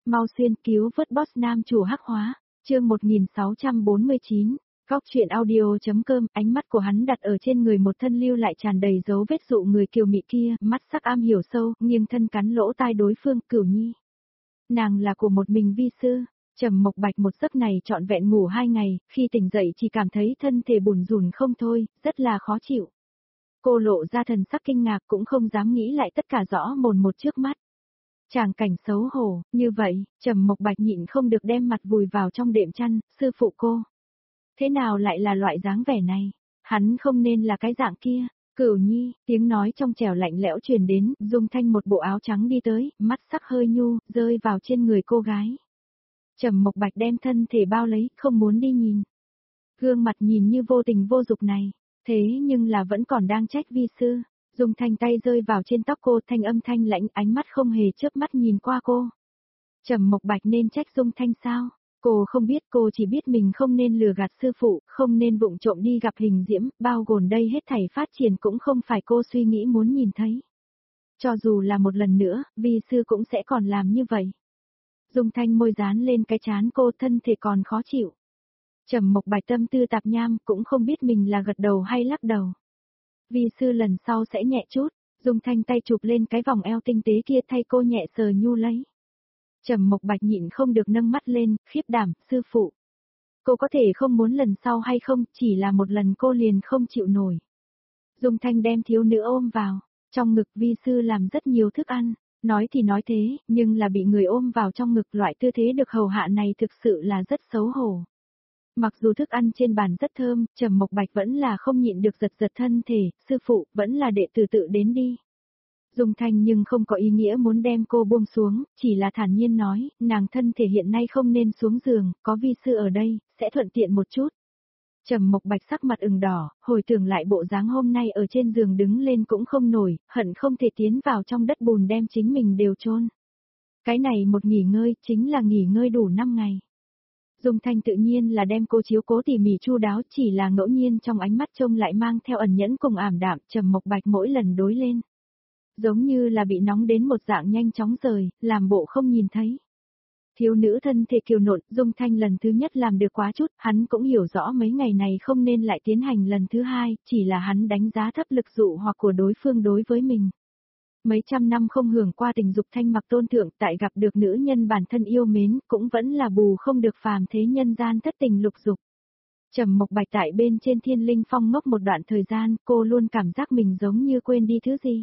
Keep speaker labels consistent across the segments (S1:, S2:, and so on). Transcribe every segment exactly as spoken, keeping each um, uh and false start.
S1: Mau xuyên cứu vớt boss nam chủ hắc hóa, chương một nghìn sáu trăm bốn mươi chín, góc chuyện audio.com, ánh mắt của hắn đặt ở trên người một thân lưu lại tràn đầy dấu vết dụ người kiều mị kia, mắt sắc am hiểu sâu, nghiêng thân cắn lỗ tai đối phương, Cửu Nhi. Nàng là của một mình vi sư. Trầm Mộc Bạch một giấc này trọn vẹn ngủ hai ngày, khi tỉnh dậy chỉ cảm thấy thân thể bủn rủn không thôi, rất là khó chịu. Cô lộ ra thần sắc kinh ngạc cũng không dám nghĩ lại tất cả rõ mồn một trước mắt. Tràng cảnh xấu hổ, như vậy, Trầm Mộc Bạch nhịn không được đem mặt vùi vào trong đệm chăn, sư phụ cô. Thế nào lại là loại dáng vẻ này? Hắn không nên là cái dạng kia. Cửu Nhi, tiếng nói trong trẻo lạnh lẽo truyền đến, Dung Thanh một bộ áo trắng đi tới, mắt sắc hơi nhu, rơi vào trên người cô gái. Trầm Mộc Bạch đem thân thể bao lấy, không muốn đi nhìn. Gương mặt nhìn như vô tình vô dục này, thế nhưng là vẫn còn đang trách vi sư. Dung Thanh tay rơi vào trên tóc cô, thanh âm thanh lãnh, ánh mắt không hề chớp mắt nhìn qua cô. Trầm Mộc Bạch nên trách Dung Thanh sao? Cô không biết, cô chỉ biết mình không nên lừa gạt sư phụ, không nên vụng trộm đi gặp Hình Diễm, bao gồm đây hết thảy phát triển cũng không phải cô suy nghĩ muốn nhìn thấy. Cho dù là một lần nữa, vi sư cũng sẽ còn làm như vậy. Dung Thanh môi dán lên cái trán cô, thân thể còn khó chịu. Trầm Mộc Bạch tâm tư tạp nham, cũng không biết mình là gật đầu hay lắc đầu. Vi sư lần sau sẽ nhẹ chút. Dung Thanh tay chụp lên cái vòng eo tinh tế kia, thay cô nhẹ sờ nhu lấy. Trầm Mộc Bạch nhịn không được nâng mắt lên, khiếp đảm, sư phụ. Cô có thể không muốn lần sau hay không, chỉ là một lần cô liền không chịu nổi. Dung Thanh đem thiếu nữ ôm vào, trong ngực vi sư làm rất nhiều thức ăn. Nói thì nói thế, nhưng là bị người ôm vào trong ngực, loại tư thế được hầu hạ này thực sự là rất xấu hổ. Mặc dù thức ăn trên bàn rất thơm, Trầm Mộc Bạch vẫn là không nhịn được giật giật thân thể, sư phụ, vẫn là đệ tử tự đến đi. Dung Thanh nhưng không có ý nghĩa muốn đem cô buông xuống, chỉ là thản nhiên nói, nàng thân thể hiện nay không nên xuống giường, có vi sư ở đây, sẽ thuận tiện một chút. Trầm Mộc Bạch sắc mặt ửng đỏ, hồi tưởng lại bộ dáng hôm nay ở trên giường đứng lên cũng không nổi, hận không thể tiến vào trong đất bùn đem chính mình đều chôn. Cái này một nghỉ ngơi, chính là nghỉ ngơi đủ năm ngày. Dung Thanh tự nhiên là đem cô chiếu cố tỉ mỉ chu đáo, chỉ là ngẫu nhiên trong ánh mắt trông lại mang theo ẩn nhẫn cùng ảm đạm, Trầm Mộc Bạch mỗi lần đối lên. Giống như là bị nóng đến một dạng nhanh chóng rời, làm bộ không nhìn thấy. Thiếu nữ thân thể kiều nộn, Dung Thanh lần thứ nhất làm được quá chút, hắn cũng hiểu rõ mấy ngày này không nên lại tiến hành lần thứ hai, chỉ là hắn đánh giá thấp lực dụ hoặc của đối phương đối với mình. Mấy trăm năm không hưởng qua tình dục thanh mặc tôn thượng, tại gặp được nữ nhân bản thân yêu mến, cũng vẫn là bù không được phàm thế nhân gian thất tình lục dục. Trầm Mộc Bạch tại bên trên Thiên Linh Phong ngốc một đoạn thời gian, cô luôn cảm giác mình giống như quên đi thứ gì.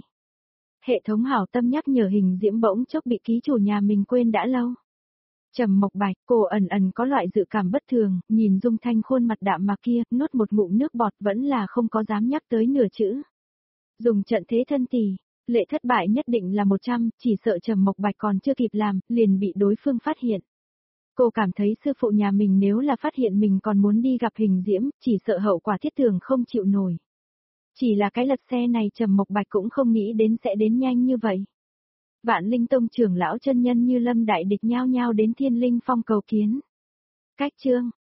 S1: Hệ thống hảo tâm nhắc nhở Hình Diễm bỗng chốc bị ký chủ nhà mình quên đã lâu. Trầm Mộc Bạch, cô ẩn ẩn có loại dự cảm bất thường, nhìn Dung Thanh khuôn mặt đạm mà kia, nuốt một ngụm nước bọt vẫn là không có dám nhắc tới nửa chữ. Dùng trận thế thân tỷ, lệ thất bại nhất định là một trăm, chỉ sợ Trầm Mộc Bạch còn chưa kịp làm, liền bị đối phương phát hiện. Cô cảm thấy sư phụ nhà mình nếu là phát hiện mình còn muốn đi gặp Hình Diễm, chỉ sợ hậu quả thiết thường không chịu nổi. Chỉ là cái lật xe này Trầm Mộc Bạch cũng không nghĩ đến sẽ đến nhanh như vậy. Vạn Linh Tông trưởng lão chân nhân như lâm đại địch nhao nhao đến Thiên Linh Phong cầu kiến. Cách chương,